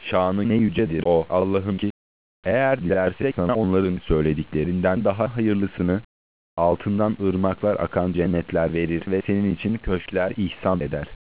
Şanı ne yücedir o Allah'ın ki, eğer dilersek sana onların söylediklerinden daha hayırlısını, altından ırmaklar akan cennetler verir ve senin için köşkler ihsan eder.